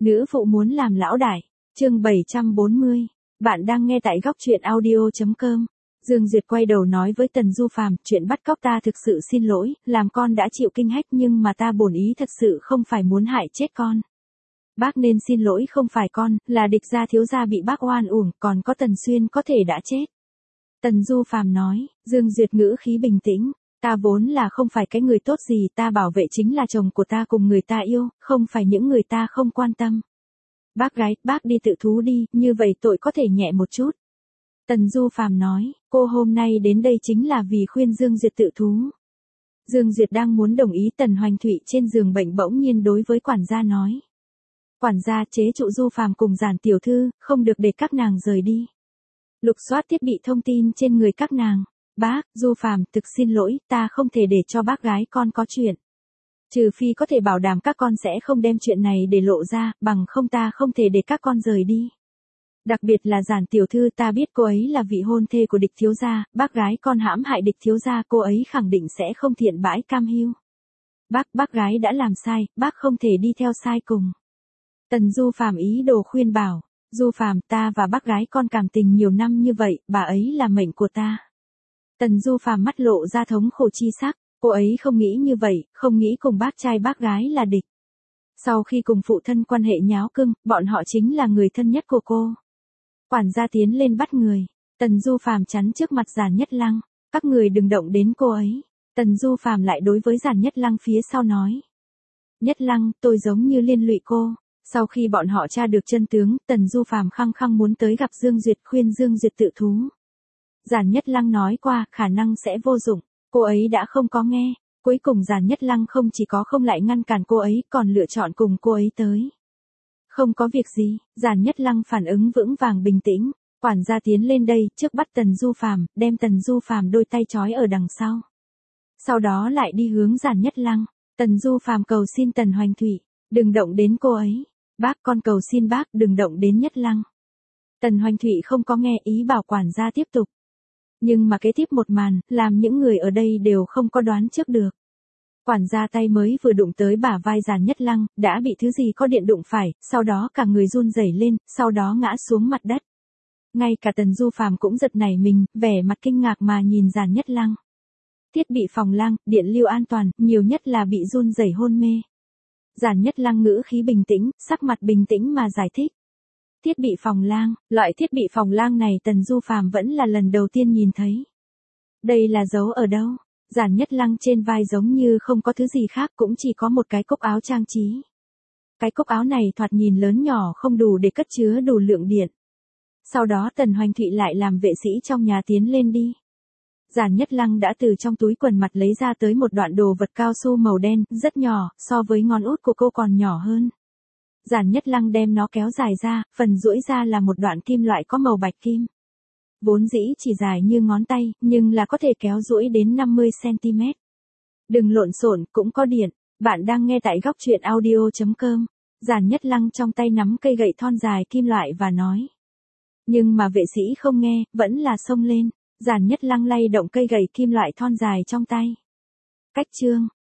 Nữ phụ muốn làm lão đại. Chương 740. Bạn đang nghe tại góc truyện audio.com. Dương Duyệt quay đầu nói với Tần Du Phàm, chuyện bắt cóc ta thực sự xin lỗi, làm con đã chịu kinh hách nhưng mà ta bổn ý thật sự không phải muốn hại chết con. Bác nên xin lỗi, không phải con, là địch gia thiếu gia bị bác oan uổng, còn có Tần Xuyên có thể đã chết. Tần Du Phàm nói. Dương Duyệt ngữ khí bình tĩnh. Ta vốn là không phải cái người tốt gì, ta bảo vệ chính là chồng của ta cùng người ta yêu, không phải những người ta không quan tâm. Bác gái, bác đi tự thú đi, như vậy tội có thể nhẹ một chút. Tần Du Phàm nói, cô hôm nay đến đây chính là vì khuyên Dương Duyệt tự thú. Dương Duyệt đang muốn đồng ý, Tần Hoành Thụy trên giường bệnh bỗng nhiên đối với quản gia nói. Quản gia, chế trụ Du Phàm cùng Giản tiểu thư, không được để các nàng rời đi. Lục soát thiết bị thông tin trên người các nàng. Bác, Du Phàm, thực xin lỗi, ta không thể để cho bác gái con có chuyện. Trừ phi có thể bảo đảm các con sẽ không đem chuyện này để lộ ra, bằng không ta không thể để các con rời đi. Đặc biệt là Giản tiểu thư, ta biết cô ấy là vị hôn thê của địch thiếu gia, bác gái con hãm hại địch thiếu gia, cô ấy khẳng định sẽ không thiện bãi cam hiu. Bác gái đã làm sai, bác không thể đi theo sai cùng. Tần Du Phàm ý đồ khuyên bảo, Du Phàm, ta và bác gái con cảm tình nhiều năm như vậy, bà ấy là mệnh của ta. Tần Du Phàm mắt lộ ra thống khổ chi sắc, cô ấy không nghĩ như vậy, không nghĩ cùng bác trai bác gái là địch. Sau khi cùng phụ thân quan hệ nháo cưng, bọn họ chính là người thân nhất của cô. Quản gia tiến lên bắt người, Tần Du Phàm chắn trước mặt Giản Nhất Lăng, các người đừng động đến cô ấy. Tần Du Phàm lại đối với Giản Nhất Lăng phía sau nói. Nhất Lăng, tôi giống như liên lụy cô. Sau khi bọn họ tra được chân tướng, Tần Du Phàm khăng khăng muốn tới gặp Dương Duyệt, khuyên Dương Duyệt tự thú. Giản Nhất Lăng nói qua, khả năng sẽ vô dụng, cô ấy đã không có nghe. Cuối cùng Giản Nhất Lăng không chỉ có không lại ngăn cản cô ấy, còn lựa chọn cùng cô ấy tới. Không có việc gì, Giản Nhất Lăng phản ứng vững vàng bình tĩnh. Quản gia tiến lên đây, trước bắt Tần Du Phàm, đem Tần Du Phàm đôi tay trói ở đằng sau. Sau đó lại đi hướng Giản Nhất Lăng. Tần Du Phàm cầu xin Tần Hoành Thụy, đừng động đến cô ấy. Bác, con cầu xin bác, đừng động đến Nhất Lăng. Tần Hoành Thụy không có nghe, ý bảo quản gia tiếp tục. Nhưng mà kế tiếp một màn, làm những người ở đây đều không có đoán trước được. Quản gia tay mới vừa đụng tới bả vai Giản Nhất Lăng, đã bị thứ gì có điện đụng phải, sau đó cả người run rẩy lên, sau đó ngã xuống mặt đất. Ngay cả Tần Du Phàm cũng giật nảy mình, vẻ mặt kinh ngạc mà nhìn Giản Nhất Lăng. Thiết bị phòng lang, điện lưu an toàn, nhiều nhất là bị run rẩy hôn mê. Giản Nhất Lăng ngữ khí bình tĩnh, sắc mặt bình tĩnh mà giải thích. Thiết bị phòng lang, loại thiết bị phòng lang này Tần Du Phàm vẫn là lần đầu tiên nhìn thấy. Đây là giấu ở đâu? Giản Nhất Lăng trên vai giống như không có thứ gì khác, cũng chỉ có một cái cúc áo trang trí. Cái cúc áo này thoạt nhìn lớn nhỏ không đủ để cất chứa đủ lượng điện. Sau đó Tần Hoành Thụy lại làm vệ sĩ trong nhà tiến lên đi. Giản Nhất Lăng đã từ trong túi quần mặt lấy ra tới một đoạn đồ vật cao su màu đen, rất nhỏ, so với ngón út của cô còn nhỏ hơn. Giản Nhất Lăng đem nó kéo dài ra, phần duỗi ra là một đoạn kim loại có màu bạch kim. Vốn dĩ chỉ dài như ngón tay, nhưng là có thể kéo duỗi đến 50 cm. Đừng lộn xộn, cũng có điện. Bạn đang nghe tại góc truyện audio.com. Giản Nhất Lăng trong tay nắm cây gậy thon dài kim loại và nói. Nhưng mà vệ sĩ không nghe, vẫn là xông lên. Giản Nhất Lăng lay động cây gậy kim loại thon dài trong tay. Cách chương.